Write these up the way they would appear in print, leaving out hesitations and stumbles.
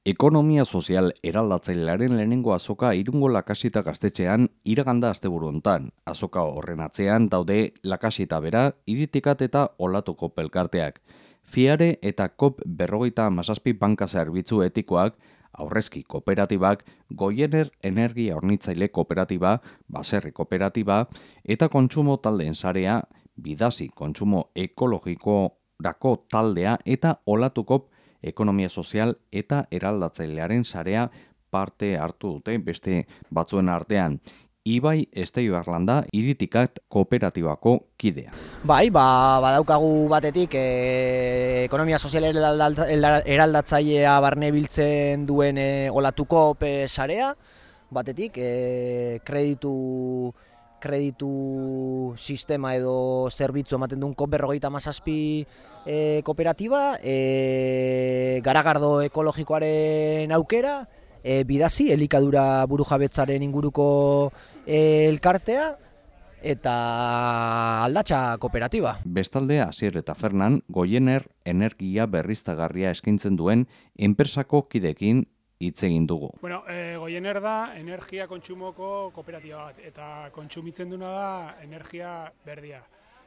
Ekonomia sozial eraldatzailearen lehenengo azoka Irungo Lakasita gaztetxean iraganda asteburu hontan. Azoka horren atzean daude Lakasita bera, Iritikat eta Olatuko pelkarteak. Fiare eta COP57 banka zerbitzu etikoak, aurrezki kooperatibak, Goiener Energia Hornitzaile Kooperatiba, Baserri Kooperatiba eta kontsumo taldeen sarea, Bidasi kontsumo ekologikorako taldea eta Olatuko ekonomia sozial eta eraldatzailearen sarea parte hartu dute beste batzuen artean. Ibai Esteibarlanda Iritikat kooperatibako kidea. Bai, badaukagu batetik ekonomia sozial eraldatzailea barne biltzen duen Olatuko sarea, batetik kreditu sistema edo zerbitzu ematen duen COP57 kooperatiba, garagardo ekologikoaren aukera, Bidasi, elikadura burujabetzaren inguruko elkartea, eta Aldatxa kooperatiba. Bestalde, Asier eta Fernan, Goiener energia berriztagarria eskaintzen duen enpresako kidekin hitz egin dugu. Goiener da energia kontsumoko kooperatiba bat, eta kontsumitzen duna da energia berdia.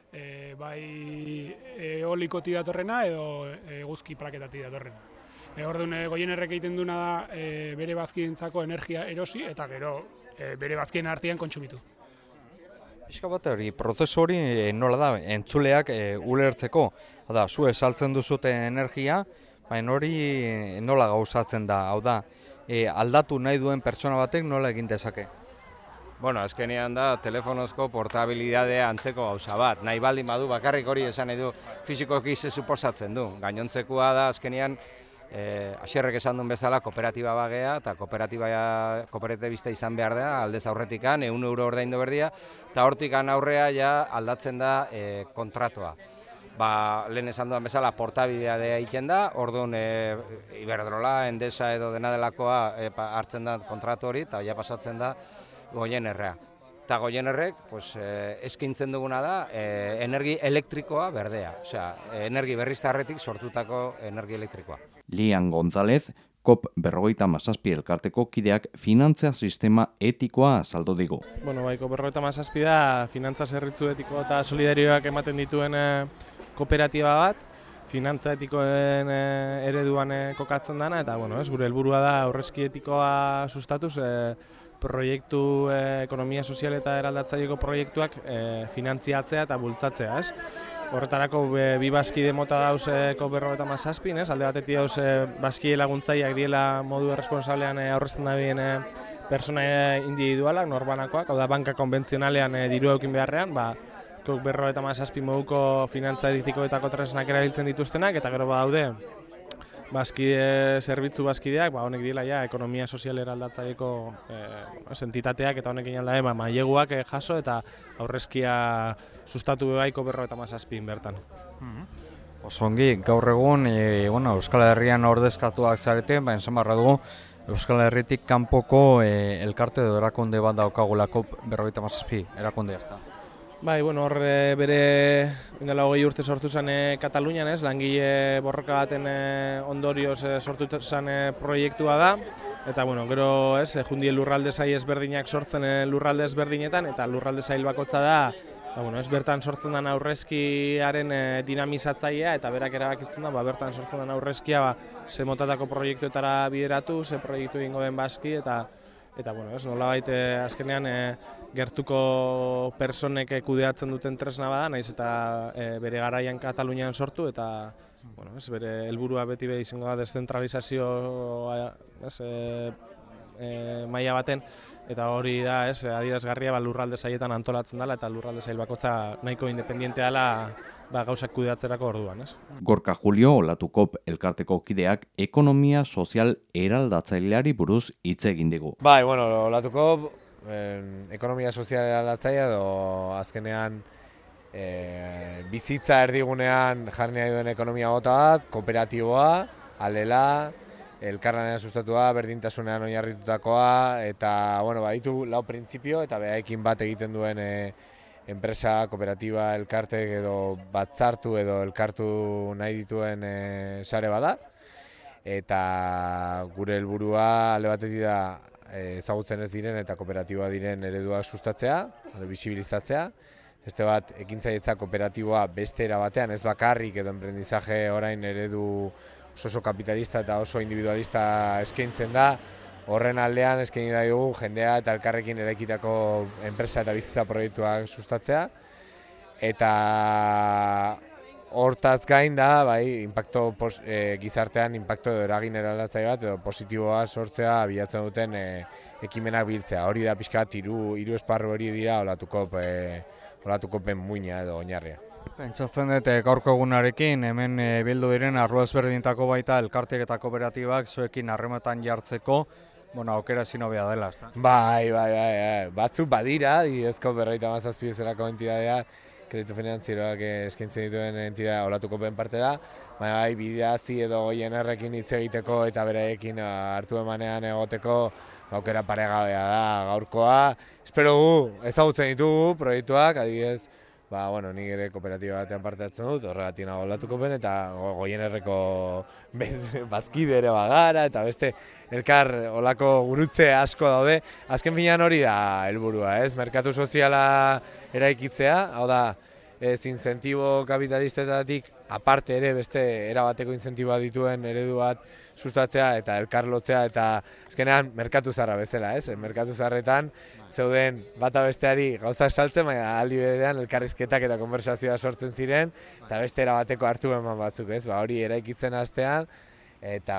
Bai eolikotik datorrena edo eguzki plaketatik datorrena. Orduan, Goienerrek egiten duna da bere bazkientzako energia erosi eta gero bere bazkien artean kontsumitu. Pixka bat hori, prozesu hori nola da, entzuleak ulertzeko. Da, zu saltzen duzute energia, baina hori nola gauzatzen da, hau da, aldatu nahi duen pertsona batek nola egin dezake? Azkenean da, telefonozko portabilidadea antzeko gauza bat. Nahi baldin badu, bakarrik hori esan nahi du, fizikoki ze suposatzen du. Gainontzekoa da, azkenean, Asierrek esan duen bezala kooperatiba bagea, eta kooperatibista izan behar da, aldez aurretikan, €1 ordaindu berdia, eta hortikan aurrea ja aldatzen da kontratua. Lehen esan duen bezala portabilidadea egiten da, orduan Iberdrola, Endesa edo dena delakoa hartzen da kontratu hori, eta ja pasatzen da Goienerrea. Eta Goienerrek eskintzen duguna da energi elektrikoa berdea, osea, energi berriztagarritik sortutako energi elektrikoa. Lian González, COP57 elkarteko kideak finantza sistema etikoa azaldu digu. COP57 da finantza zerbitzu etiko eta solidarioak ematen dituen kooperatiba bat, finantza etikoen ereduan kokatzen dana, eta gure helburua da aurrezki etikoa sustatuz proiektu ekonomia sozial eta eraldatzaileko proiektuak finantziatzea eta bultzatzea, ez? Horretarako bi bazkide mota dauz COP57, alde batetik dauz bazkide laguntzaileak diela modu erresponsablean aurrezten dabien persona individualak, norbanakoak, hau da banka konbentzionalean dirua eukin beharrean, COP57 moduko finantza etikoetako tresnak erabiltzen dituztenak, eta gero badaude zerbitzu bazkideak, honek dira ekonomia sozial eraldatzaileko entitateak, eta honekin aldabe maileguak jaso eta aurrezkia sustatu bai COP57 bertan. Osongi, gaur egun Euskal Herrian ordezkatuak zarete, baina esan barra dugu Euskal Herritik kanpoko elkarte edo erakunde bat daukagula COP57 erakundea ezta. Hor bere ingala 20 urte sortu zen Katalunian, langile borroka baten ondorioz sortu zen proiektua da. Eta gero jundi lurralde sail ezberdinak sortzen lurralde ezberdinetan, eta lurralde sail bakotza da bertan sortzen den aurrezkiaren dinamizatzailea, eta berak erabakitzen da bertan sortzen den aurrezkia ze motatako proiektuetara bideratu, ze proiektu egingo den bazki, eta nolabait azkenean gertuko personek kudeatzen duten tresna bada, nahiz eta bere garaian Katalunian sortu, eta bere helburua beti izango da deszentralizazio maila baten, eta hori da adierazgarria lurralde sailetan antolatzen dela, eta lurralde sail bakotza nahiko independientea dela gauzak kudeatzerako orduan. Gorka Julio, Olatuko elkarteko kideak ekonomia sozial eraldatzaileari buruz hitz egin digu. Olatuko ekonomia sozial eraldatzailea edo azkenean bizitza erdigunean jarri nahi duen ekonomia mota bat, kooperatiboa, alela, elkarlanean sustatua, berdintasunean oinarritutakoa, eta baditu lau printzipio eta behaekin bat egiten duen enpresa, kooperatiba, elkartek edo batzartu edo elkartu nahi dituen sare bada. eta gure helburua alde batetik da ezagutzen ez diren eta kooperatiboa diren ereduak sustatzea, bisibilizatzea. Beste bat, ekintzailetza kooperatiboa beste era batean, ez bakarrik edo emprendizaje orain eredu oso kapitalista eta oso individualista eskaintzen da. Horren aldean eskaini da dugu jendea eta elkarrekin eraikitako enpresa eta bizitza proiektuak sustatzea. Eta hortaz gain da, gizartean impacto edo eragin eraldatzaile bat edo positiboa sortzea bilatzen duten ekimenak biltzea. Hori da pixka bat hiru esparru hori dira olatukopen muina edo oinarria. Pentsatzen dut gaurko egunarekin hemen bildu diren arlo ezberdintako baita elkarteak eta kooperatibak zuekin harremanetan jartzeko aukera ezin hobea dela, ezta? Bai. Batzuk badira, adibidezko 57 bezalako entidadea, kreditu finantzieroak eskaintzen dituen entidadea olatukopen parte da, baina bai bideazi edo INR-ekin hitz egiteko eta beraiekin hartu emanean egoteko aukera paregabea da gaurkoa. Espero ezagutzen ditugu proiektuak, adibidez, nik ere kooperatiba batean parte hartzen dut, horregatik nago olatukopen eta INR-eko bazkide ere bagara eta beste elkar olako gurutze asko daude. Azken finean hori da helburua, ez? Merkatu soziala eraikitzea, hau da, incentibo kapitalistetatik aparte ere beste erabateko incentiboa dituen eredu bat sustatzea eta elkarlotzea eta azkenean merkatu zaharra bezala, ez? Merkatu zaharretan zeuden bata besteari gauzak saltzen, baina aldi berean elkarrizketak eta konversazioa sortzen ziren eta beste erabateko hartu eman batzuk, ez? Hori eraikitzen hastean eta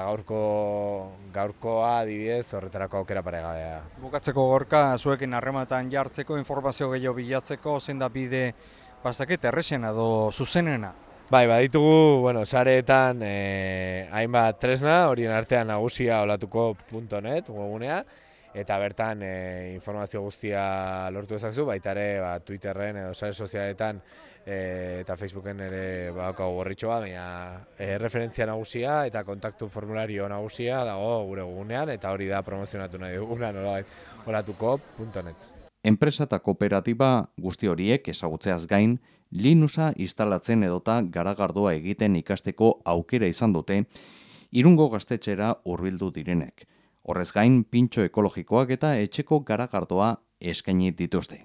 gaurkoa adibidez horretarako aukera paregabea. Bukatzeko Gorka, zuekin harremanetan jartzeko, informazio gehiago bilatzeko, zein da bide errexena edo zuzenena? Bai, baditugu, sareetan hainbat tresna, horien artean nagusia olatuko.net webgunea, eta bertan informazio guztia lortu ezazu, baita ere Twitterren edo sare sozialetan eta Facebooken ere badaukagu gorritxoa, baina referentzia nagusia eta kontaktu formulario nagusia dago gure webgunean, eta hori da promozionatu nahi duguna olatuko.net. Enpresa eta kooperatiba guzti horiek ezagutzeaz gain, Linuxa instalatzen edota garagardoa egiten ikasteko aukera izan dute Irungo gaztetxera hurbildu direnek. Horrez gain, pintxo ekologikoak eta etxeko garagardoa eskaini dituzte.